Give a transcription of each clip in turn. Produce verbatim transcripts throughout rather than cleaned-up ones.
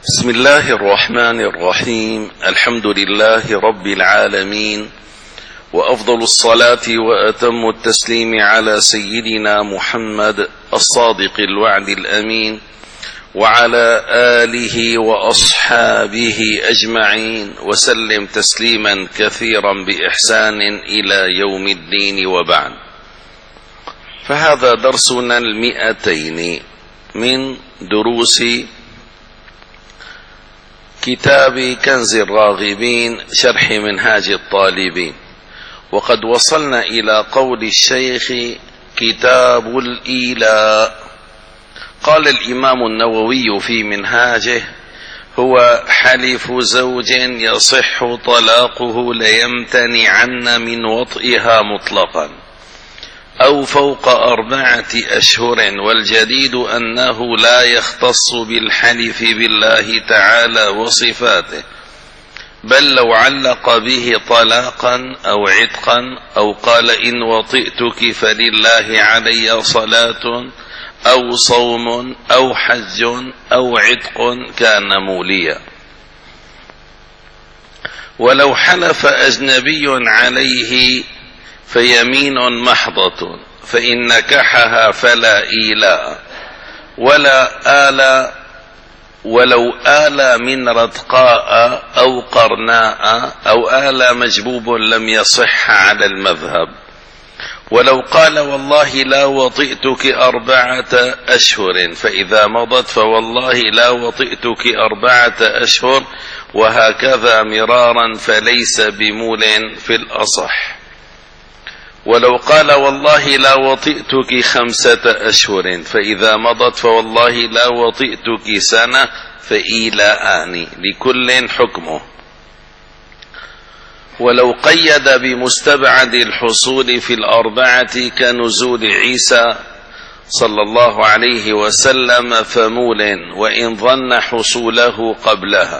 بسم الله الرحمن الرحيم. الحمد لله رب العالمين، وأفضل الصلاة وأتم التسليم على سيدنا محمد الصادق الوعد الأمين، وعلى آله وأصحابه أجمعين، وسلم تسليما كثيرا بإحسان إلى يوم الدين، وبعد. فهذا درسنا المئتين من دروس كتاب كنز الراغبين شرح منهاج الطالبين، وقد وصلنا إلى قول الشيخ كتاب الإيلاء. قال الإمام النووي في منهاجه: هو حلف زوج يصح طلاقه ليمتنعن من وطئها مطلقا أو فوق أربعة أشهر، والجديد أنه لا يختص بالحلف بالله تعالى وصفاته، بل لو علق به طلاقا أو عتقا أو قال إن وطئتك فلله علي صلاة أو صوم أو حج أو عتق كان موليا. ولو حلف أجنبي عليه فيمين محضة، فإن نكحها فلا إيلاء، ولا آل ولو آل من رتقاء أو قرناء أو آل مجبوب لم يصح على المذهب. ولو قال والله لا وطئتك أربعة أشهر، فإذا مضت فوالله لا وطئتك أربعة أشهر، وهكذا مرارا، فليس بمول في الأصح. ولو قال والله لا وطئتك خمسة أشهر، فإذا مضت فوالله لا وطئتك سنة، فإيلاءان لكل حكمه. ولو قيد بمستبعد الحصول في الأربعة كنزول عيسى صلى الله عليه وسلم فمول، وإن ظن حصوله قبلها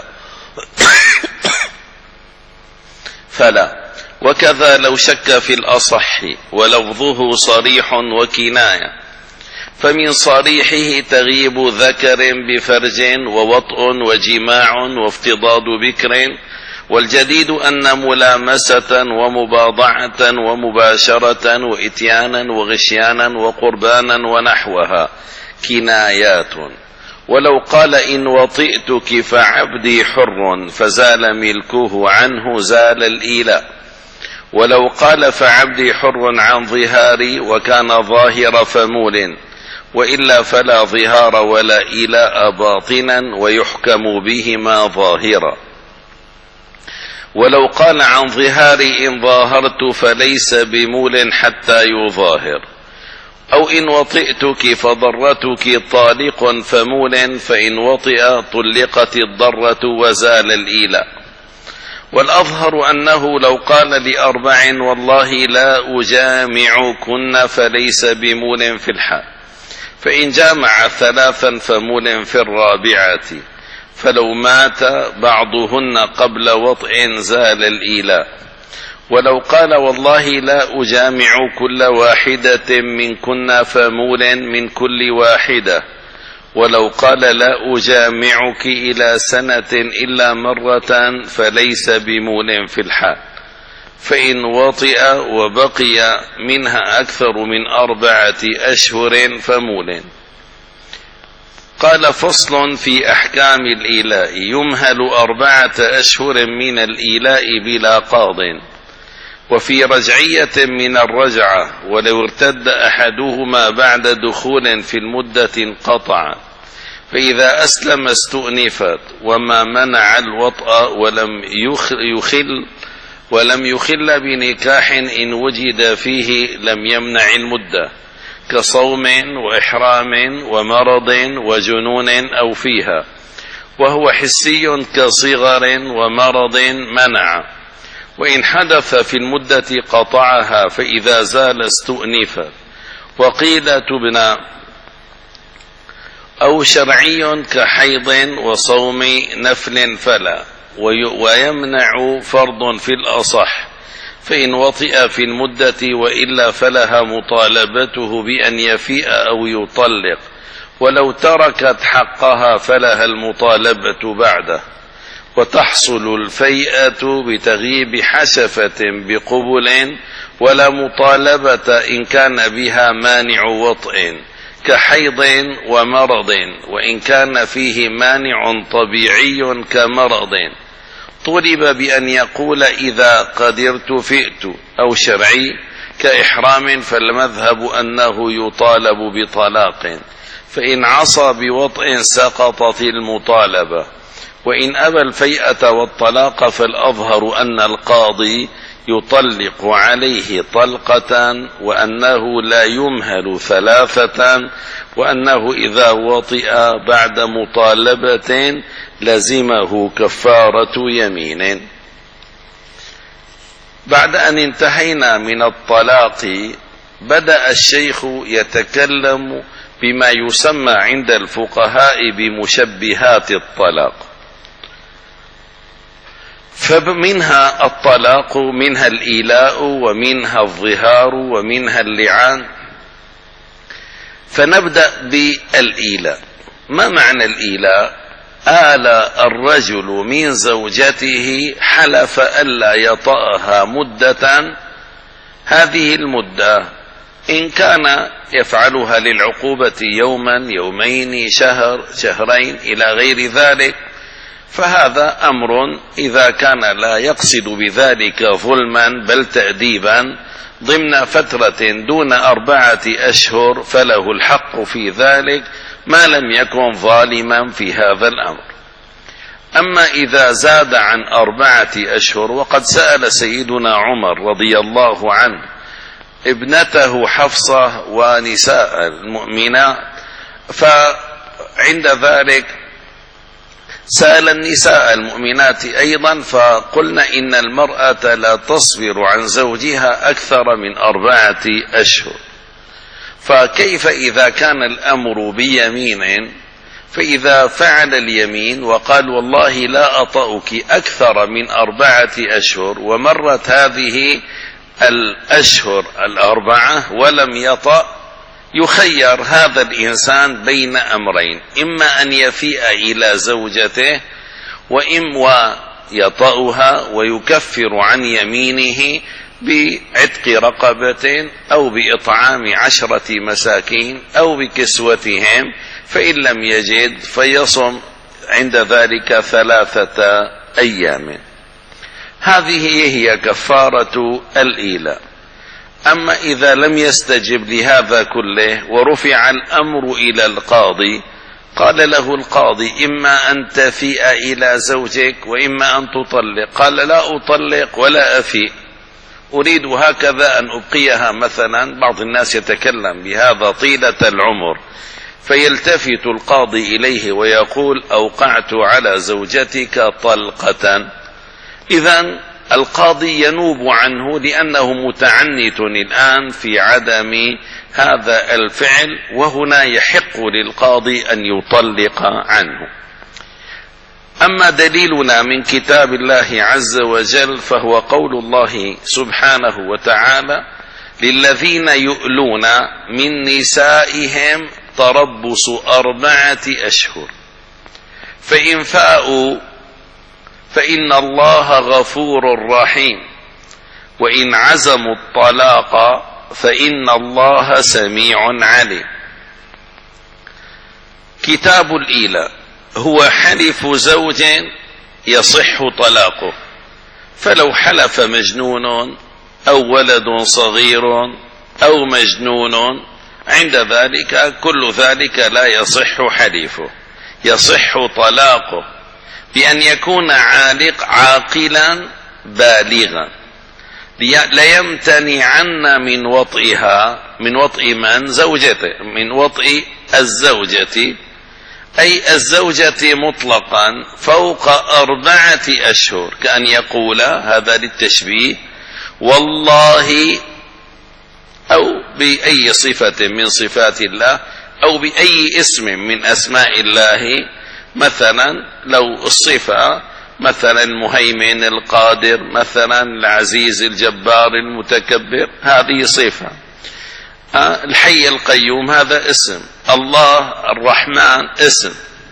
فلا. وكذا لو شك في الأصح ولفظه صريح وكناية، فمن صريحه تغيب ذكر بفرج ووطء وجماع وافتضاد بكر، والجديد أن ملامسة ومباضعة ومباشرة وإتيانا وغشيانا وقربانا ونحوها كنايات. ولو قال إن وطئتك فعبدي حر فزال ملكه عنه، زال الإيلاء. ولو قال فعبدي حر عن ظهاري وكان ظاهر فمول، وإلا فلا ظهار ولا إيلاء باطنا، ويحكم بهما ظاهرا. ولو قال عن ظهاري إن ظاهرت فليس بمول حتى يظاهر، أو إن وطئتك فضرتك طالق فمول، فإن وطئ طلقت الضرة وزال الإيلاء. والأظهر أنه لو قال لأربع والله لا أجامعكن فليس بمول في الحال، فإن جامع ثلاثا فمول في الرابعة، فلو مات بعضهن قبل وطئ زال الإيلاء. ولو قال والله لا أجامع كل واحدة منكن فمول من كل واحدة. ولو قال لا أجامعك إلى سنة إلا مرة فليس بمول في الحال، فإن وطئ وبقي منها أكثر من أربعة أشهر فمول. قال: فصل في أحكام الإيلاء. يمهل أربعة أشهر من الإيلاء بلا قاض، وفي رجعية من الرجعة، ولو ارتد أحدهما بعد دخول في المدة انقطع، فإذا أسلم استؤنفت. وما منع الوطأ ولم يخل ولم يخل بنكاح إن وجد فيه لم يمنع المدة، كصوم وإحرام ومرض وجنون أو فيها، وهو حسي كصغر ومرض منع. وإن حدث في المدة قطعها، فإذا زال استؤنفت. وقيل تبنى. أو شرعي كحيض وصوم نفل فلا، ويمنع فرض في الأصح، فإن وطئ في المدة، وإلا فلها مطالبته بأن يفيء أو يطلق، ولو تركت حقها فلها المطالبة بعده، وتحصل الفيئة بتغييب حشفة بقبل، ولا مطالبة إن كان بها مانع وطئ كحيض ومرض، وإن كان فيه مانع طبيعي كمرض. طلب بأن يقول إذا قدرت فئت، أو شرعي كإحرام، فالمذهب أنه يطالب بطلاق، فإن عصى بوطء سقطت المطالبة، وإن أبى الفيئة والطلاق فالأظهر أن القاضي يطلق عليه طلقة، وأنه لا يمهل ثلاثة، وأنه إذا وطئ بعد مطالبة لزمه كفارة يمين. بعد أن انتهينا من الطلاق بدأ الشيخ يتكلم بما يسمى عند الفقهاء بمشبهات الطلاق. فمنها الطلاق، منها الإيلاء، ومنها الظهار، ومنها اللعان. فنبدأ بالإيلاء. ما معنى الإيلاء؟ آل الرجل من زوجته، حلف ألا يطأها مدة، هذه المدة إن كان يفعلها للعقوبة يوما، يومين، شهر، شهرين، إلى غير ذلك، فهذا أمر إذا كان لا يقصد بذلك ظلما بل تأديبا ضمن فترة دون أربعة أشهر فله الحق في ذلك ما لم يكن ظالما في هذا الأمر. أما إذا زاد عن أربعة أشهر، وقد سأل سيدنا عمر رضي الله عنه ابنته حفصة ونساء المؤمنات، فعند ذلك سأل النساء المؤمنات أيضا، فقلنا إن المرأة لا تصبر عن زوجها أكثر من أربعة أشهر، فكيف إذا كان الأمر بيمين؟ فإذا فعل اليمين وقال والله لا أطأك أكثر من أربعة أشهر، ومرت هذه الأشهر الأربعة ولم يطأ، يخير هذا الإنسان بين أمرين: إما أن يفيء إلى زوجته، وإما يطأها ويكفر عن يمينه بعتق رقبة، أو بإطعام عشرة مساكين، أو بكسوتهم، فإن لم يجد فيصم عند ذلك ثلاثة أيام. هذه هي كفارة الإيلاء. أما إذا لم يستجب لهذا كله ورفع الأمر إلى القاضي، قال له القاضي: إما أن تفيء إلى زوجك، وإما أن تطلق. قال: لا أطلق ولا أفيء، أريد هكذا أن أبقيها. مثلا بعض الناس يتكلم بهذا طيلة العمر، فيلتفت القاضي إليه ويقول: أوقعت على زوجتك طلقة. إذن القاضي ينوب عنه لأنه متعنت الآن في عدم هذا الفعل، وهنا يحق للقاضي أن يطلق عنه. أما دليلنا من كتاب الله عز وجل فهو قول الله سبحانه وتعالى: للذين يؤلون من نسائهم تربص أربعة أشهر فإن فاءوا فإن الله غفور رحيم، وإن عزموا الطلاق فإن الله سميع عليم. كتاب الإيلاء هو حلف زوج يصح طلاقه، فلو حلف مجنون أو ولد صغير أو مجنون، عند ذلك كل ذلك لا يصح حليفه، يصح طلاقه بأن يكون عالق عاقلا بالغا، ليمتنعن من وطئها، من وطئ من؟ زوجته، من وطئ الزوجة، أي الزوجة مطلقا فوق أربعة أشهر، كأن يقول هذا للتشبيه: والله، أو بأي صفة من صفات الله، أو بأي اسم من أسماء الله. مثلا لو الصفة مثلا المهيمن القادر، مثلا العزيز الجبار المتكبر، هذه صفة. الحي القيوم هذا اسم، الله الرحمن اسم.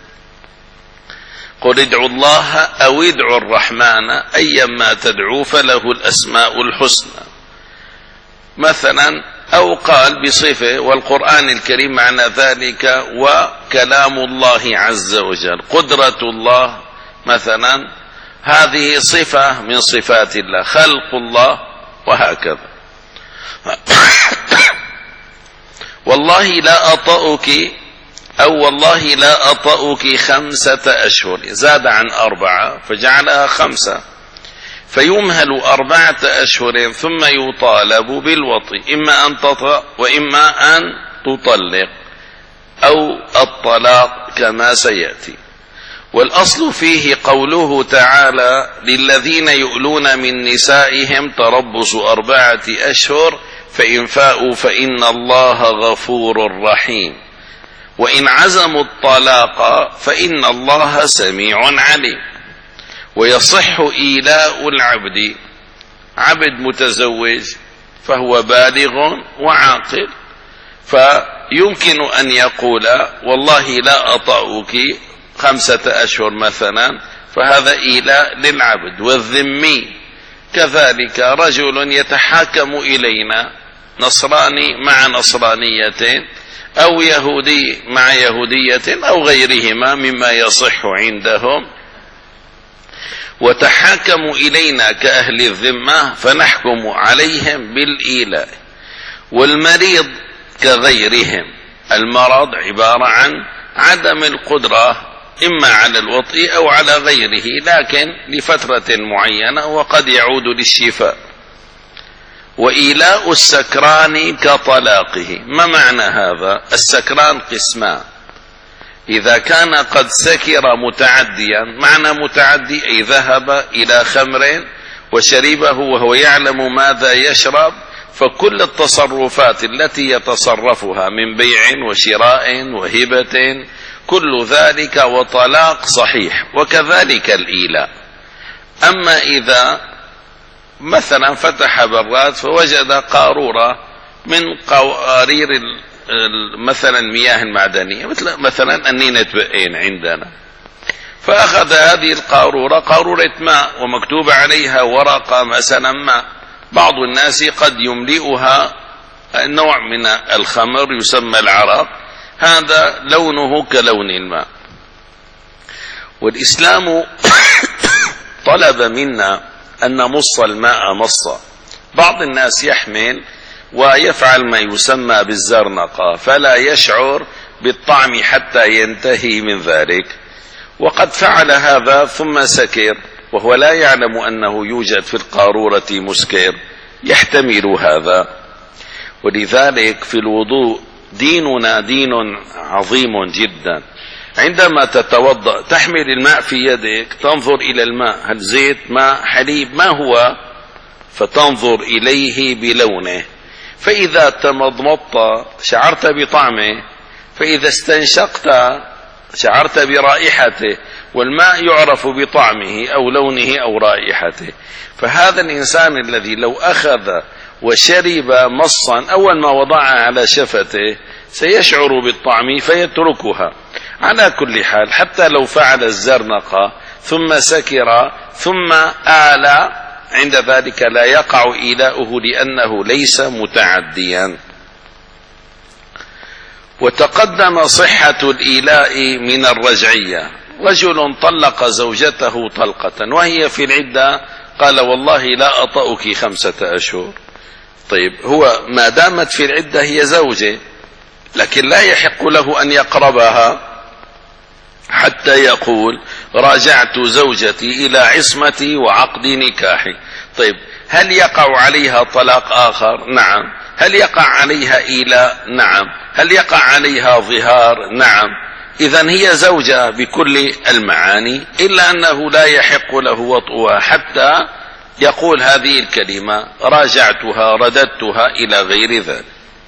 قل ادعوا الله أو ادعوا الرحمن أيما تدعوا فله الأسماء الحسنى مثلا. أو قال بصفة، والقرآن الكريم معنى ذلك وكلام الله عز وجل، قدرة الله مثلا، هذه صفة من صفات الله، خلق الله، وهكذا. والله لا أطأك، أو والله لا أطأك خمسة أشهر، زاد عن أربعة فجعلها خمسة، فيمهل أربعة أشهر ثم يطالب بالوطء، إما أن تطأ وإما أن تطلق، أو الطلاق كما سيأتي. والأصل فيه قوله تعالى: للذين يؤلون من نسائهم تربص أربعة أشهر فإن فاءوا فإن الله غفور رحيم، وإن عزموا الطلاق فإن الله سميع عليم. ويصح إيلاء العبد، عبد متزوج فهو بالغ وعاقل، فيمكن أن يقول: والله لا أطأك خمسة أشهر مثلا، فهذا إيلاء للعبد. والذمي كذلك، رجل يتحاكم إلينا، نصراني مع نصرانية، أو يهودي مع يهودية، أو غيرهما مما يصح عندهم، وتحاكموا إلينا كأهل الذمة، فنحكم عليهم بالإيلاء. والمريض كغيرهم، المرض عبارة عن عدم القدرة إما على الوطء أو على غيره، لكن لفترة معينة وقد يعود للشفاء. وإيلاء السكران كطلاقه. ما معنى هذا؟ السكران قسمان: إذا كان قد سكر متعديا، معنى متعدي أي ذهب إلى خمر وشربه وهو يعلم ماذا يشرب، فكل التصرفات التي يتصرفها من بيع وشراء وهبة كل ذلك وطلاق صحيح، وكذلك الإيلاء. أما إذا مثلا فتح براد فوجد قارورة من قوارير مثلا المياه المعدنية، مثل مثلا أنينة بئين عندنا، فأخذ هذه القارورة، قارورة ماء ومكتوب عليها ورقة مثلا ماء، بعض الناس قد يملئها نوع من الخمر يسمى العرق، هذا لونه كلون الماء. والإسلام طلب منا أن نمص الماء مصا. بعض الناس يحمل ويفعل ما يسمى بالزرنقة، فلا يشعر بالطعم حتى ينتهي من ذلك، وقد فعل هذا ثم سكر وهو لا يعلم أنه يوجد في القارورة مسكر، يحتمل هذا. ولذلك في الوضوء ديننا دين عظيم جدا. عندما تتوضأ تحمل الماء في يدك، تنظر إلى الماء، هل زيت، ماء، حليب، ما هو، فتنظر إليه بلونه، فإذا تمضمضت شعرت بطعمه، فإذا استنشقت شعرت برائحته، والماء يعرف بطعمه أو لونه أو رائحته. فهذا الإنسان الذي لو أخذ وشرب مصا أول ما وضعها على شفته سيشعر بالطعم فيتركها. على كل حال، حتى لو فعل الزرنقة ثم سكر ثم آل، عند ذلك لا يقع إيلاؤه لأنه ليس متعديا. وتقدم صحة الإيلاء من الرجعية. رجل طلق زوجته طلقة وهي في العدة، قال: والله لا أطأك خمسة أشهر. طيب، هو ما دامت في العدة هي زوجة، لكن لا يحق له أن يقربها حتى يقول: راجعت زوجتي إلى عصمتي وعقد نكاحي. طيب، هل يقع عليها طلاق آخر؟ نعم. هل يقع عليها إيلاء؟ نعم. هل يقع عليها ظهار؟ نعم. إذن هي زوجة بكل المعاني، إلا أنه لا يحق له وطئها حتى يقول هذه الكلمة: راجعتها، رددتها، إلى غير ذلك.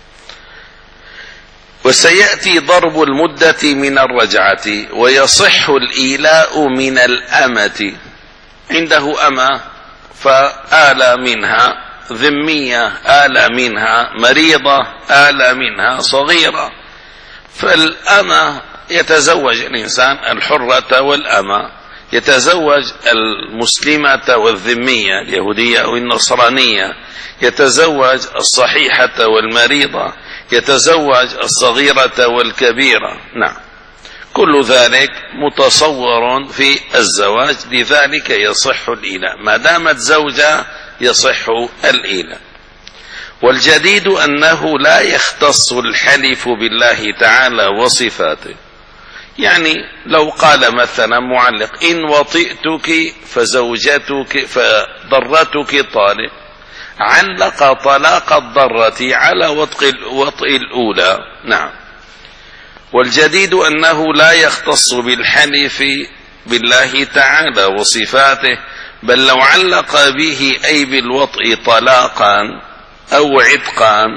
وسيأتي ضرب المدة من الرجعة. ويصح الإيلاء من الأمة. عنده أمة فآل منها ذمية آلة منها، مريضة آلة منها، صغيرة. فالأمة يتزوج الإنسان الحرة والأمة، يتزوج المسلمة والذمية اليهودية أو النصرانية، يتزوج الصحيحة والمريضة، يتزوج الصغيرة والكبيرة. نعم، كل ذلك متصور في الزواج، لذلك يصح الإيلاء، ما دامت زوجة يصح الإيلاء. والجديد أنه لا يختص الحلف بالله تعالى وصفاته. يعني لو قال مثلا معلق إن وطئتك فزوجتك فضرتك طالق، علق طلاق الضرة على وطئ الأولى. نعم. والجديد أنه لا يختص بالحلف بالله تعالى وصفاته، بل لو علق به أي بالوطء طلاقا أو عتقا،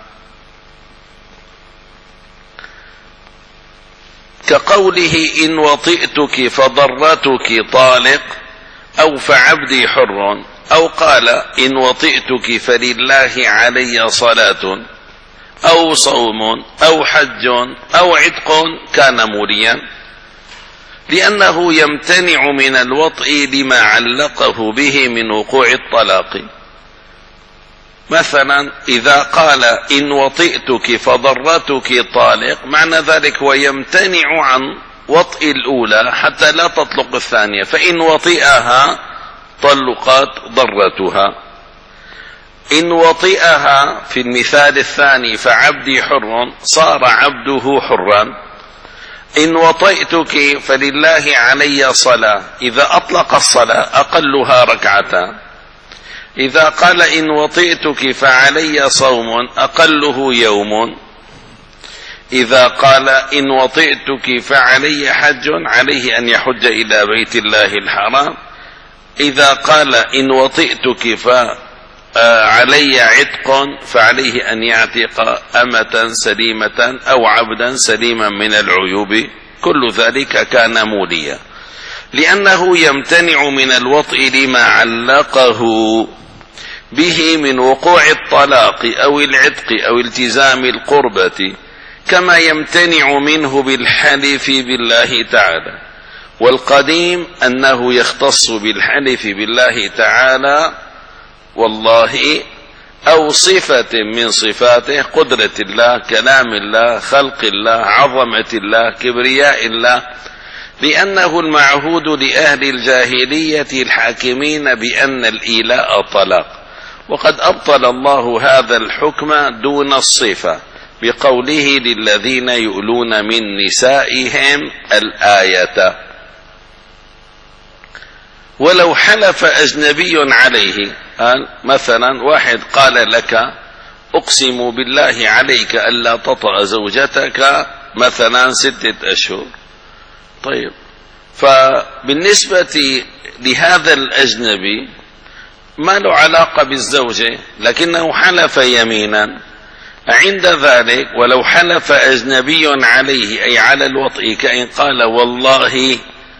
كقوله إن وطئتك فضرتك طالق أو فعبدي حر، أو قال إن وطئتك فلله علي صلاة أو صوم أو حج أو عتق، كان موليا، لأنه يمتنع من الوطء لما علقه به من وقوع الطلاق. مثلا إذا قال إن وطئتك فضرتك طالق، معنى ذلك ويمتنع عن وطئ الأولى حتى لا تطلق الثانية، فإن وطئها طلقت ضرتها. إن وطئها في المثال الثاني فعبدي حر، صار عبده حرا. إن وطئتك فلله علي صلاة، إذا أطلق الصلاة أقلها ركعتان. إذا قال إن وطئتك فعلي صوم، أقله يوم. إذا قال إن وطئتك فعلي حج، عليه أن يحج إلى بيت الله الحرام. إذا قال إن وطئتك فعلي عتق، فعليه أن يعتق أمة سليمة أو عبدا سليما من العيوب. كل ذلك كان موليا، لأنه يمتنع من الوطء لما علقه به من وقوع الطلاق أو العتق أو التزام القربة، كما يمتنع منه بالحلف بالله تعالى. والقديم أنه يختص بالحلف بالله تعالى والله أو صفة من صفاته، قدرة الله، كلام الله، خلق الله، عظمة الله، كبرياء الله، لأنه المعهود لأهل الجاهلية الحاكمين بأن الإيلاء طلاق. وقد أبطل الله هذا الحكم دون الصفة بقوله للذين يؤلون من نسائهم الآية. ولو حلف أجنبي عليه، قال مثلا واحد قال لك أقسم بالله عليك ألا تطأ زوجتك مثلا ستة أشهر، طيب، فبالنسبة لهذا الأجنبي ما له علاقة بالزوجة، لكنه حلف يمينا. عند ذلك ولو حلف أجنبي عليه أي على الوطء، كأن قال والله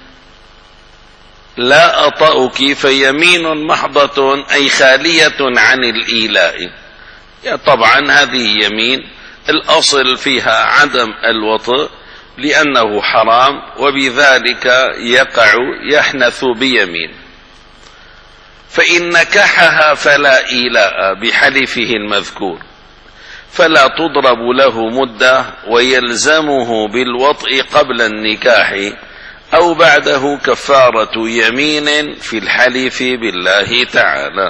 لا أطأك، فيمين محضة أي خالية عن الإيلاء. طبعا هذه يمين الأصل فيها عدم الوطء لأنه حرام، وبذلك يقع يحنث بيمين. فإن نكحها فلا إيلاء بحلفه المذكور، فلا تضرب له مدة ويلزمه بالوطء قبل النكاح أو بعده كفارة يمين في الحلف بالله تعالى.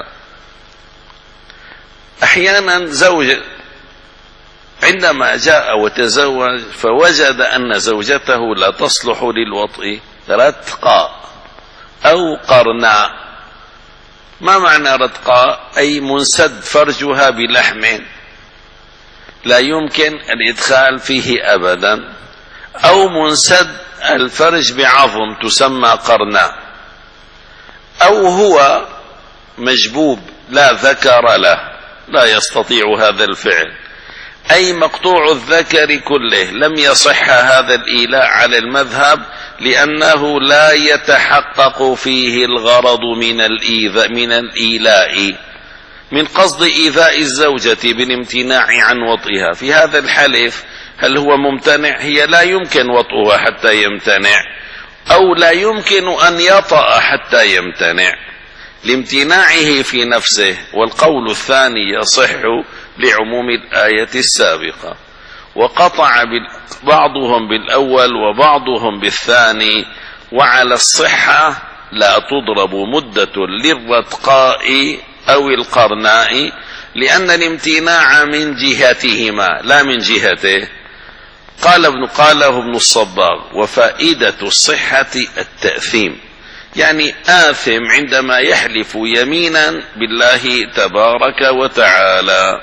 أحيانا زوج عندما جاء وتزوج فوجد أن زوجته لا تصلح للوطء، رتقاء أو قرناء. ما معنى رتقاء؟ أي منسد فرجها بلحم لا يمكن الإدخال فيه أبدا، أو منسد الفرج بعظم تسمى قرناء، أو هو مجبوب لا ذكر له لا يستطيع هذا الفعل، أي مقطوع الذكر كله. لم يصح هذا الإيلاء على المذهب لأنه لا يتحقق فيه الغرض من الإيذاء من الإيلاء، من قصد إيذاء الزوجة بالامتناع عن وطئها، في هذا الحلف هل هو ممتنع؟ هي لا يمكن وطئها حتى يمتنع، أو لا يمكن أن يطأ حتى يمتنع لامتناعه في نفسه. والقول الثاني يصح لعموم الآية السابقة. وقطع بعضهم بالأول وبعضهم بالثاني. وعلى الصحة لا تضرب مدة للرتقاء أو القرناء، لأن الامتناع من جهتهما لا من جهته. قال ابن قاله ابن الصباغ: وفائدة الصحة التأثيم، يعني آثم عندما يحلف يمينا بالله تبارك وتعالى.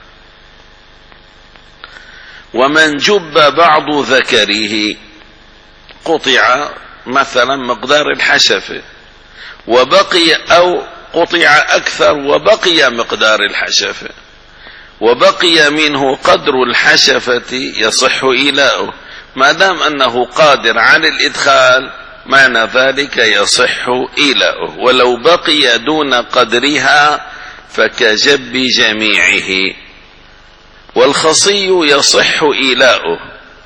ومن جب بعض ذكره، قطع مثلا مقدار الحشفة وبقي، أو قطع أكثر وبقي مقدار الحشفة وبقي منه قدر الحشفة، يصح إيلاؤه ما دام أنه قادر على الإدخال، معنى ذلك يصح إيلاؤه. ولو بقي دون قدرها فكجب جميعه. والخصي يصح إيلاؤه،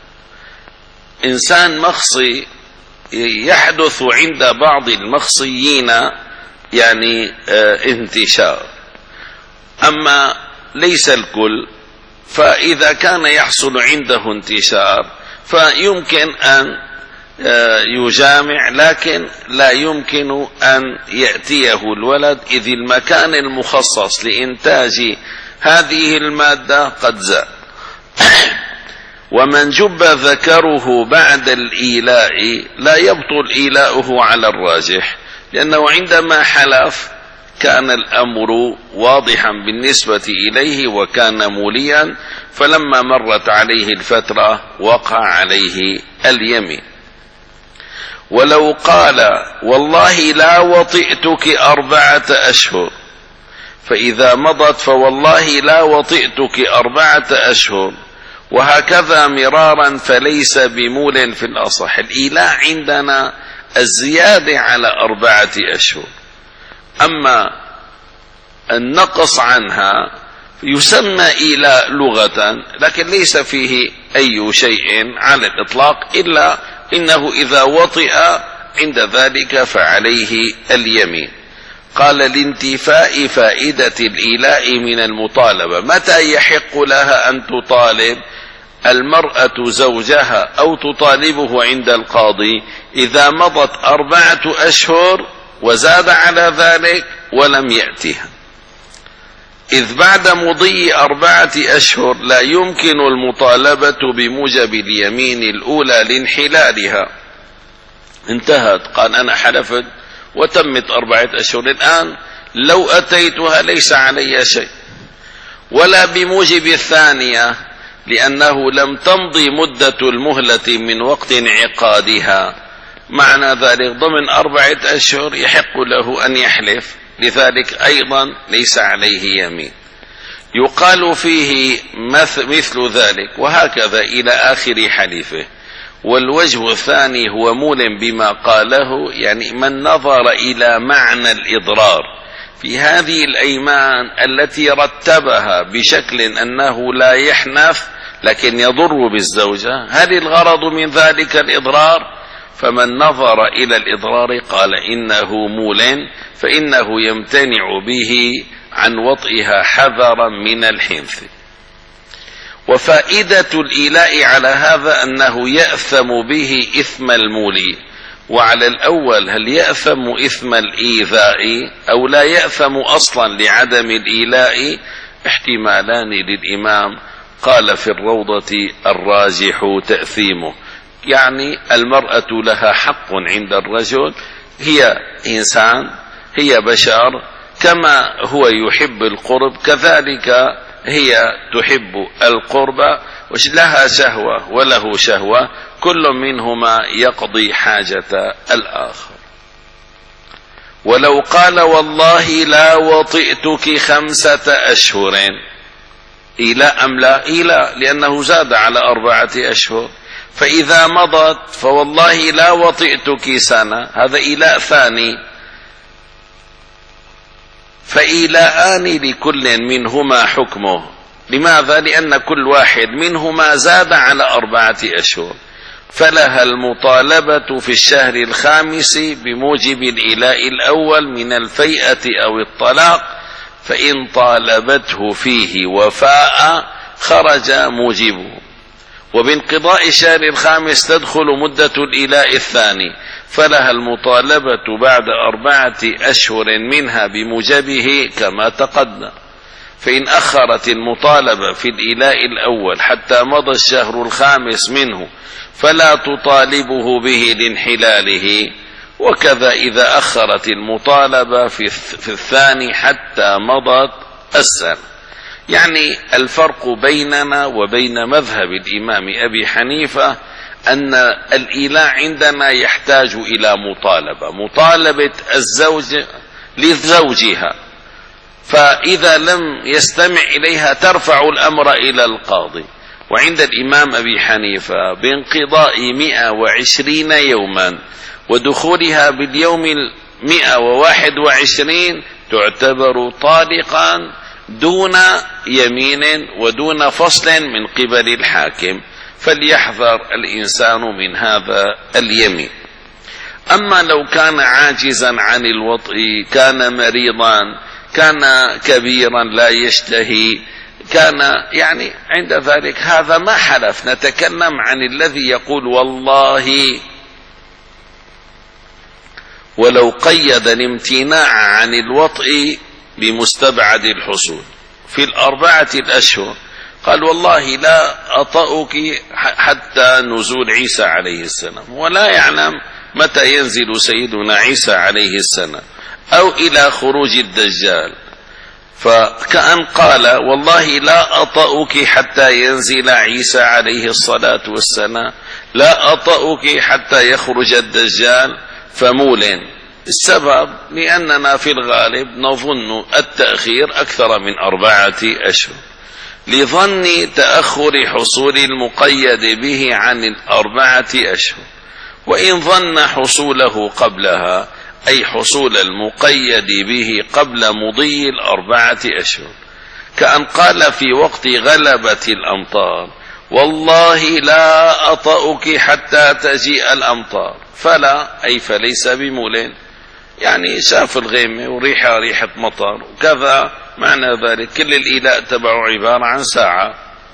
إنسان مخصي يحدث عند بعض المخصيين يعني اه انتشار، أما ليس الكل. فإذا كان يحصل عنده انتشار فيمكن أن اه يجامع، لكن لا يمكن أن يأتيه الولد، إذ المكان المخصص لإنتاج هذه المادة قد زاد. ومن جب ذكره بعد الإيلاء لا يبطل إيلاؤه على الراجح، لأنه عندما حلف كان الأمر واضحا بالنسبة إليه وكان موليا، فلما مرت عليه الفترة وقع عليه اليمين. ولو قال: والله لا وطئتك أربعة أشهر، فإذا مضت فوالله لا وطئتك أربعة أشهر، وهكذا مرارا، فليس بمول في الأصح. الإيلاء عندنا الزيادة على أربعة أشهر، أما النقص عنها يسمى إيلاء لغة، لكن ليس فيه أي شيء على الإطلاق، إلا إنه إذا وطئ عند ذلك فعليه اليمين. قال: لانتفاء فائدة الإيلاء من المطالبة. متى يحق لها أن تطالب المرأة زوجها أو تطالبه عند القاضي؟ إذا مضت أربعة أشهر وزاد على ذلك ولم يأتها، إذ بعد مضي أربعة أشهر لا يمكن المطالبة بموجب اليمين الأولى لانحلالها. انتهت، قال: أنا حلفت وتمت أربعة أشهر، الآن لو أتيتها ليس علي شيء. ولا بموجب الثانية، لأنه لم تمضي مدة المهلة من وقت انعقادها، معنى ذلك ضمن أربعة أشهر يحق له أن يحلف، لذلك أيضا ليس عليه يمين. يقال فيه مثل ذلك، وهكذا إلى آخر حليفه. والوجه الثاني هو مول بما قاله، يعني من نظر إلى معنى الإضرار في هذه الأيمان التي رتبها بشكل أنه لا يحنث لكن يضر بالزوجة، هل الغرض من ذلك الإضرار؟ فمن نظر إلى الإضرار قال إنه مول، فإنه يمتنع به عن وطئها حذرا من الحنث. وفائدة الإيلاء على هذا أنه يأثم به إثم المولي. وعلى الأول هل يأثم إثم الإيذاء أو لا يأثم أصلا لعدم الإيلاء؟ احتمالان للإمام. قال في الروضة: الراجح تأثيمه، يعني المرأة لها حق عند الرجل، هي إنسان، هي بشر، كما هو يحب القرب كذلك هي تحب القرب، لها شهوة وله شهوة، كل منهما يقضي حاجة الآخر. ولو قال: والله لا وطئتك خمسة أشهر، إيلاء أم لا؟ إيلاء، لأنه زاد على أربعة أشهر. فإذا مضت فوالله لا وطئتك سنة، هذا إيلاء ثاني. فإيلاءان لكل منهما حكمه. لماذا؟ لأن كل واحد منهما زاد على أربعة أشهر، فلها المطالبة في الشهر الخامس بموجب الإيلاء الأول من الفيئة أو الطلاق، فإن طالبته فيه وفاء خرج موجبه. وبانقضاء الشهر الخامس تدخل مدة الإيلاء الثاني، فلها المطالبة بعد أربعة أشهر منها بموجبه كما تقدم. فإن أخرت المطالبة في الإيلاء الأول حتى مضى الشهر الخامس منه فلا تطالبه به لانحلاله، وكذا إذا أخرت المطالبة في الثاني حتى مضت السنة. يعني الفرق بيننا وبين مذهب الإمام أبي حنيفة أن الإيلاء عندنا يحتاج إلى مطالبة، مطالبة الزوج لزوجها، فإذا لم يستمع إليها ترفع الأمر إلى القاضي. وعند الإمام أبي حنيفة بانقضاء مئة وعشرين يوما ودخولها باليوم المئة وواحد وعشرين تعتبر طالقا دون يمين ودون فصل من قبل الحاكم، فليحذر الإنسان من هذا اليمين. أما لو كان عاجزا عن الوطء، كان مريضا، كان كبيرا لا يشتهي، كان يعني عند ذلك هذا ما حلف. نتكلم عن الذي يقول والله ولو قيد الامتناع عن الوطء بمستبعد الحصول في الأربعة الأشهر، قال والله لا أطأك حتى نزول عيسى عليه السلام، ولا يعلم متى ينزل سيدنا عيسى عليه السلام أو إلى خروج الدجال، فكأن قال والله لا أطأك حتى ينزل عيسى عليه الصلاة والسلام، لا أطأك حتى يخرج الدجال، فمول. السبب لأننا في الغالب نظن التأخير أكثر من أربعة أشهر، لظن تأخر حصول المقيد به عن الأربعة أشهر. وإن ظن حصوله قبلها، أي حصول المقيد به قبل مضي الأربعة أشهر، كأن قال في وقت غلبة الأمطار والله لا أطأك حتى تجيء الأمطار، فلا أي فليس بمول، يعني شاف الغيمة وريحة ريحة مطر وكذا، معنى ذلك كل الإيلاء تبعه عبارة عن ساعة،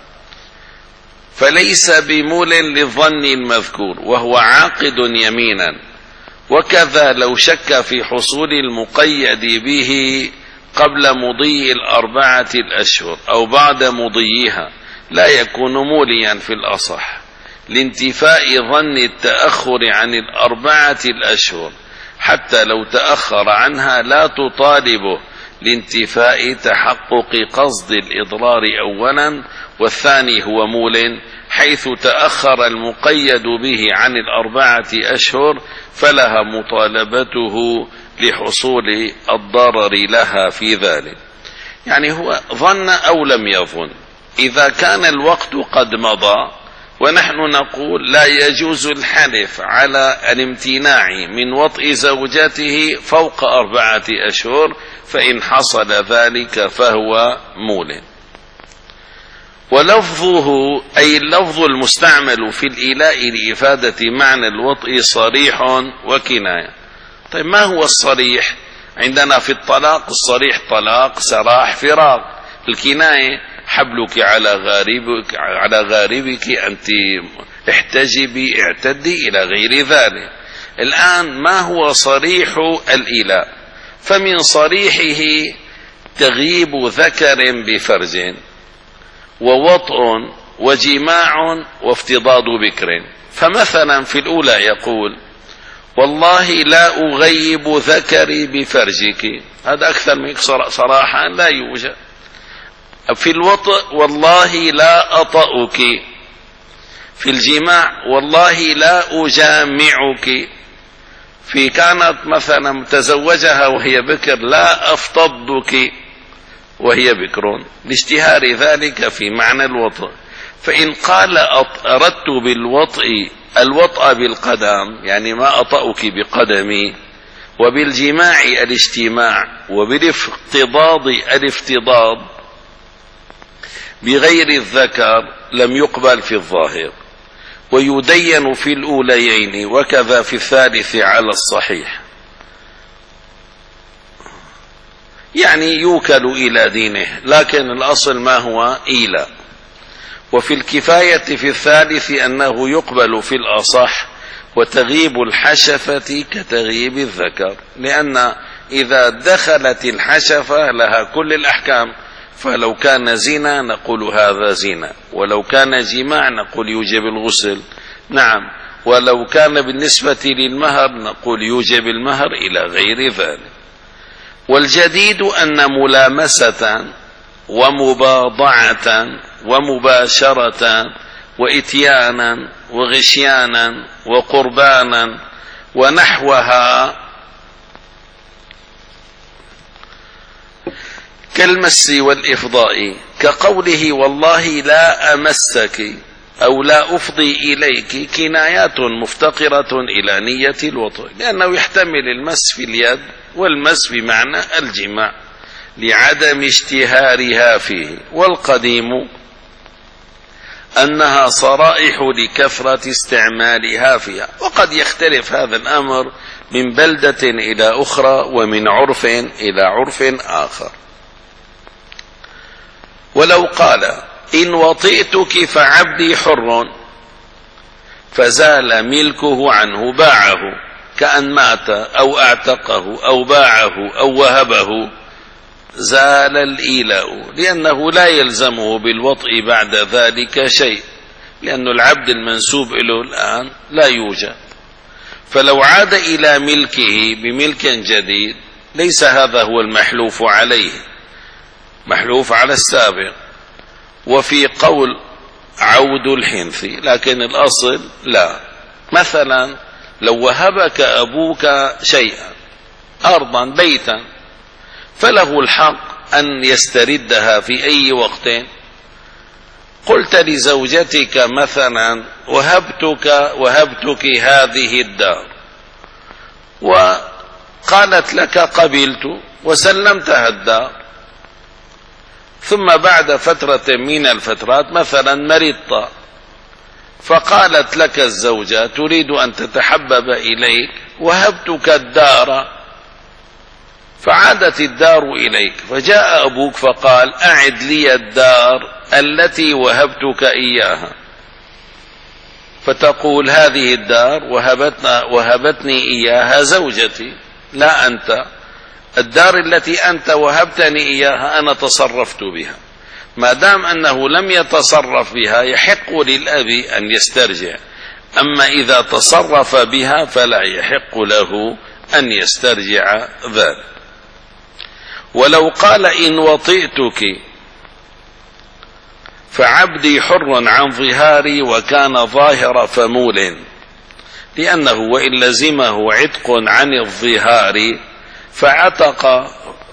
فليس بمول للظن المذكور وهو عاقد يمينا. وكذا لو شك في حصول المقيد به قبل مضي الأربعة الأشهر أو بعد مضيها لا يكون موليا في الأصح، لانتفاء ظن التأخر عن الأربعة الأشهر، حتى لو تأخر عنها لا تطالبه لانتفاء تحقق قصد الإضرار أولا، والثاني هو مول حيث تأخر المقيد به عن الأربعة أشهر، فلها مطالبته لحصول الضرر لها في ذلك. يعني هو ظن أو لم يظن، إذا كان الوقت قد مضى ونحن نقول لا يجوز الحلف على الامتناع من وطء زوجته فوق أربعة أشهر، فإن حصل ذلك فهو مول. ولفظه أي اللفظ المستعمل في الإيلاء لإفادة معنى الوطء صريح وكناية. طيب ما هو الصريح؟ عندنا في الطلاق الصريح طلاق سراح فراق، الكناية حبلك على غاربك على غاربك أنت احتجبي اعتدي إلى غير ذلك. الآن ما هو صريح الإيلاء؟ فمن صريحه تغييب ذكر بفرج ووطء وجماع وافتضاض بكر. فمثلا في الأولى يقول والله لا أغيب ذكري بفرجك، هذا أكثر من صراحة لا يوجد. في الوطء والله لا أطأك، في الجماع والله لا أجامعك، في كانت مثلا متزوجها وهي بكر لا أفتضك وهي بكر، لاشتهار ذلك في معنى الوطء. فإن قال أردت بالوطء الوطء بالقدم، يعني ما أطأك بقدمي، وبالجماع الاجتماع، وبالافتضاض الافتضاض بغير الذكر لم يقبل في الظاهر، ويدين في الأوليين وكذا في الثالث على الصحيح، يعني يوكل إلى دينه، لكن الأصل ما هو إيلاء. وفي الكفاية في الثالث أنه يقبل في الأصح، وتغيب الحشفة كتغيب الذكر، لأن إذا دخلت الحشفة لها كل الأحكام، فلو كان زنا نقول هذا زنا، ولو كان جماع نقول يوجب الغسل، نعم، ولو كان بالنسبة للمهر نقول يوجب المهر إلى غير ذلك. والجديد أن ملامسة ومباضعة ومباشرة وإتيانا وغشيانا وقربانا ونحوها كالمس والإفضاء، كقوله والله لا أمسك أو لا أفضي إليك، كنايات مفتقرة إلى نية الوطء، لأنه يحتمل المس في اليد والمس بمعنى الجماع لعدم اشتهارها فيه. والقديم أنها صرائح لكثرة استعمالها فيها، وقد يختلف هذا الأمر من بلدة إلى أخرى ومن عرف إلى عرف آخر. ولو قال إن وطئتك فعبدي حر فزال ملكه عنه، باعه كأن مات أو اعتقه أو باعه أو وهبه، زال الإيلاء، لأنه لا يلزمه بالوطء بعد ذلك شيء، لأن العبد المنسوب إليه الآن لا يوجد. فلو عاد إلى ملكه بملك جديد ليس هذا هو المحلوف عليه، محلوف على السابق. وفي قول عود الحنث، لكن الأصل لا. مثلا لو وهبك أبوك شيئا، أرضا بيتا، فله الحق أن يستردها في أي وقت. قلت لزوجتك مثلا وهبتك وهبتك هذه الدار، وقالت لك قبلت وسلمتها الدار، ثم بعد فترة من الفترات مثلا مرضت، فقالت لك الزوجة تريد أن تتحبب إليك، وهبتك الدار، فعادت الدار إليك، فجاء أبوك فقال أعد لي الدار التي وهبتك إياها، فتقول هذه الدار وهبتنا وهبتني إياها زوجتي، لا أنت، الدار التي أنت وهبتني إياها أنا تصرفت بها. ما دام أنه لم يتصرف بها يحق للأب أن يسترجع، أما إذا تصرف بها فلا يحق له أن يسترجع ذلك. ولو قال إن وطئتك فعبدي حر عن ظهاري وكان ظاهر فمول، لأنه وإن لزمه عتق عن الظهار فعتق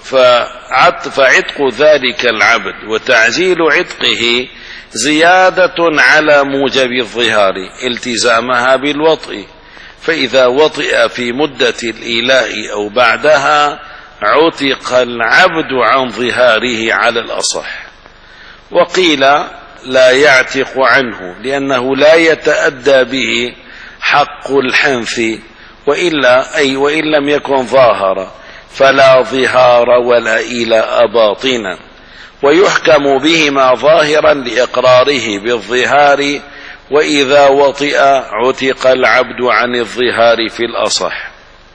فعتق ذلك العبد وتعجيل عتقه زيادة على موجب الظهار التزامها بالوطء، فإذا وطئ في مدة الإيلاء أو بعدها عتق العبد عن ظهاره على الأصح. وقيل لا يعتق عنه لأنه لا يتأدى به حق الحنث، وإلا أي وإن لم يكن ظاهرا فلا ظهار ولا إيلاء باطنا، ويحكم بهما ظاهرا لإقراره بالظهار، وإذا وطئ عتق العبد عن الظهار في الأصح.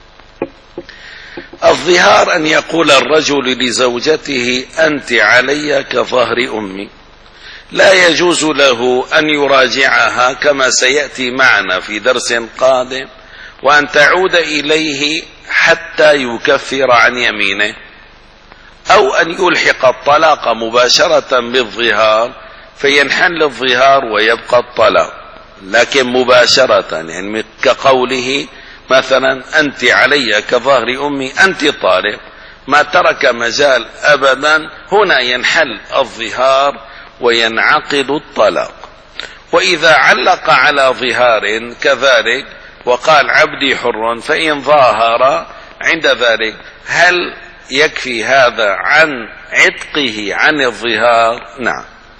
الظهار أن يقول الرجل لزوجته أنت علي كظهر أمي، لا يجوز له أن يراجعها كما سيأتي معنا في درس قادم، وأن تعود إليه حتى يكفر عن يمينه، أو أن يلحق الطلاق مباشرة بالظهار فينحل الظهار ويبقى الطلاق، لكن مباشرة، يعني كقوله مثلا أنت علي كظهر أمي أنت طالق، ما ترك مجال أبدا، هنا ينحل الظهار وينعقد الطلاق. وإذا علق على ظهار كذلك وقال عبدي حر، فإن ظاهر عند ذلك هل يكفي هذا عن عتقه عن الظهار؟ نعم.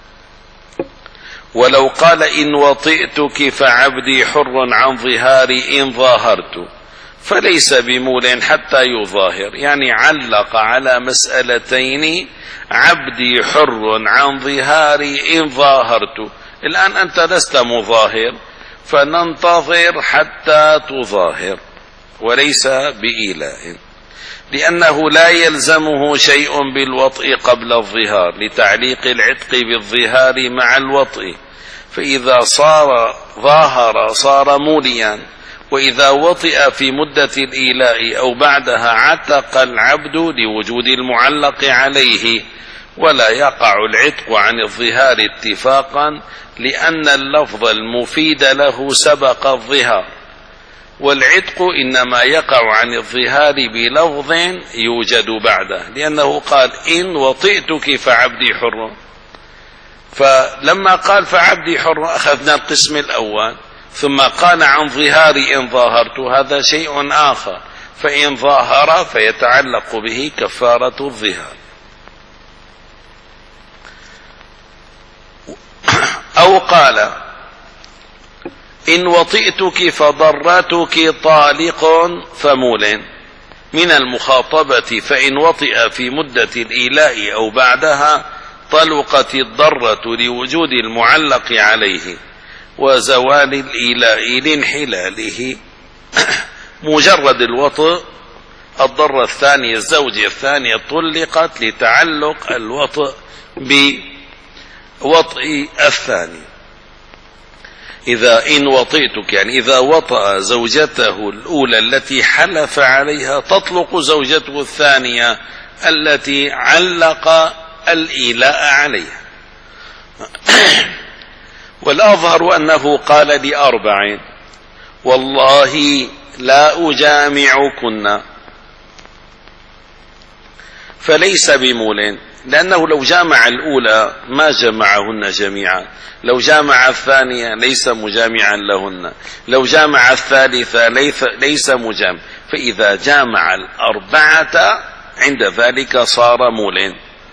ولو قال إن وطئتك فعبدي حر عن ظهاري إن ظاهرت فليس بمول حتى يظاهر، يعني علق على مسألتين: عبدي حر عن ظهاري إن ظاهرت. الآن أنت لست مظاهر، فننتظر حتى تظاهر، وليس بإيلاء، لأنه لا يلزمه شيء بالوطء قبل الظهار لتعليق العتق بالظهار مع الوطء، فإذا صار ظاهر صار موليا، وإذا وطئ في مدة الإيلاء أو بعدها عتق العبد لوجود المعلق عليه، ولا يقع العتق عن الظهار اتفاقا، لأن اللفظ المفيد له سبق الظهار، والعتق إنما يقع عن الظهار بلفظ يوجد بعده، لأنه قال إن وطئتك فعبدي حر، فلما قال فعبدي حر أخذنا القسم الأول، ثم قال عن ظهاري إن ظاهرت، هذا شيء آخر، فإن ظاهر فيتعلق به كفارة الظهار. أو قال إن وطئتك فضرتك طالق فمول من المخاطبة، فإن وطئ في مدة الإيلاء أو بعدها طلقت الضرة لوجود المعلق عليه وزوال الإيلاء لانحلاله. مجرد الوطء الضرة الثانية الزوجة الثانية طلقت لتعلق الوطء بوطء الثاني. إذا إن وطئتك يعني إذا وطأ زوجته الأولى التي حلف عليها تطلق زوجته الثانية التي علق الإيلاء عليها. والأظهر أنه قال لأربع: والله لا أجامعكن، فليس بمول، لأنه لو جامع الأولى ما جمعهن جميعا، لو جامع الثانية ليس مجامعا لهن، لو جامع الثالثة ليس مجامع، فإذا جامع الأربعة عند ذلك صار مول،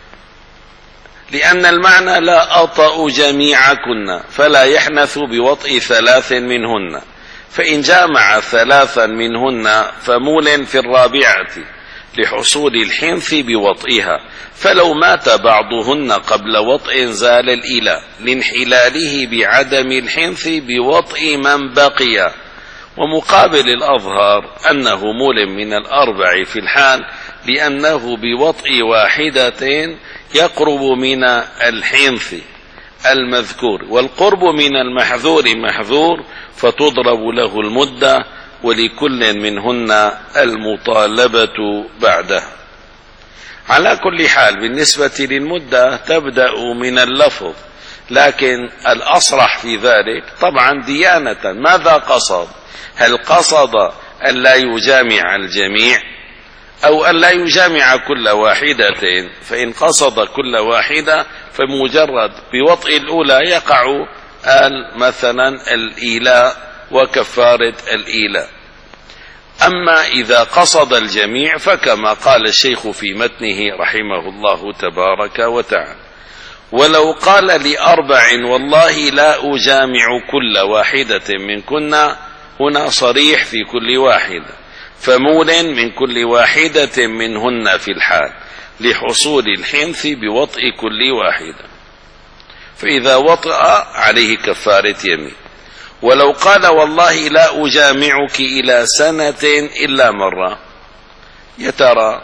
لأن المعنى لا أطأ جميعكن، فلا يحنث بوطء ثلاث منهن، فإن جامع ثلاثا منهن فمول في الرابعة لحصول الحنث بوطئها، فلو مات بعضهن قبل وطئ زال الإيلاء لانحلاله بعدم الحنث بوطئ من بقي. ومقابل الأظهر أنه مول من الأربع في الحال، لأنه بوطئ واحدة يقرب من الحنث المذكور، والقرب من المحذور محذور، فتضرب له المدة، ولكل منهن المطالبة بعده. على كل حال بالنسبة للمدة تبدأ من اللفظ، لكن الأصرح في ذلك طبعا ديانة ماذا قصد؟ هل قصد أن لا يجامع الجميع أو أن لا يجامع كل واحدة؟ فإن قصد كل واحدة فمجرد بوطئ الأولى يقع مثلا الإيلاء وكفارة الإيلاء. أما إذا قصد الجميع فكما قال الشيخ في متنه رحمه الله تبارك وتعالى: ولو قال لأربع والله لا أجامع كل واحدة منكن، هنا صريح في كل واحدة، فمول من كل واحدة منهن في الحال لحصول الحنث بوطئ كل واحدة، فإذا وطئ عليه كفارة يمين. ولو قال والله لا أجامعك إلى سنة إلا مرة، يترى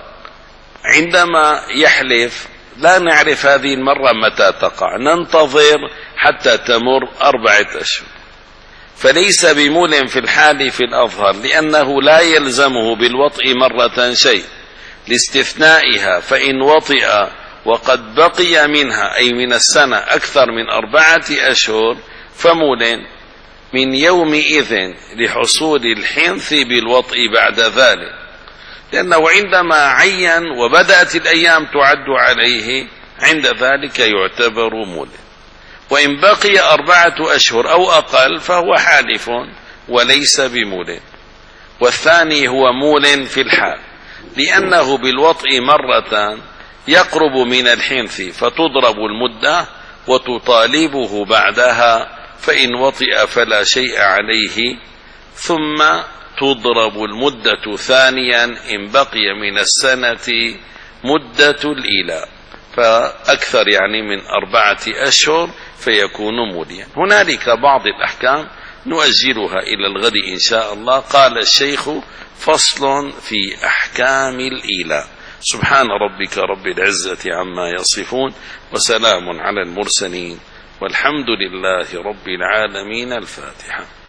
عندما يحلف لا نعرف هذه المرة متى تقع، ننتظر حتى تمر أربعة أشهر، فليس بمول في الحال في الأظهر، لأنه لا يلزمه بالوطئ مرة شيء لاستثنائها، فإن وطئ وقد بقي منها أي من السنة أكثر من أربعة أشهر فمول من يومئذ لحصول الحنث بالوطئ بعد ذلك، لأنه عندما عين وبدأت الأيام تعد عليه عند ذلك يعتبر مول. وإن بقي أربعة أشهر أو أقل فهو حالف وليس بمول، والثاني هو مول في الحال. لأنه بالوطء مرة يقرب من الحنث فتضرب المدة وتطالبه بعدها، فإن وطئ فلا شيء عليه، ثم تضرب المدة ثانيا إن بقي من السنة مدة الإيلاء، فأكثر يعني من أربعة أشهر فيكون موليا. هنالك بعض الأحكام نؤجلها إلى الغد إن شاء الله. قال الشيخ: فصل في أحكام الإيلاء. سبحان ربك رب العزة عما يصفون، وسلام على المرسلين، والحمد لله رب العالمين. الفاتحة.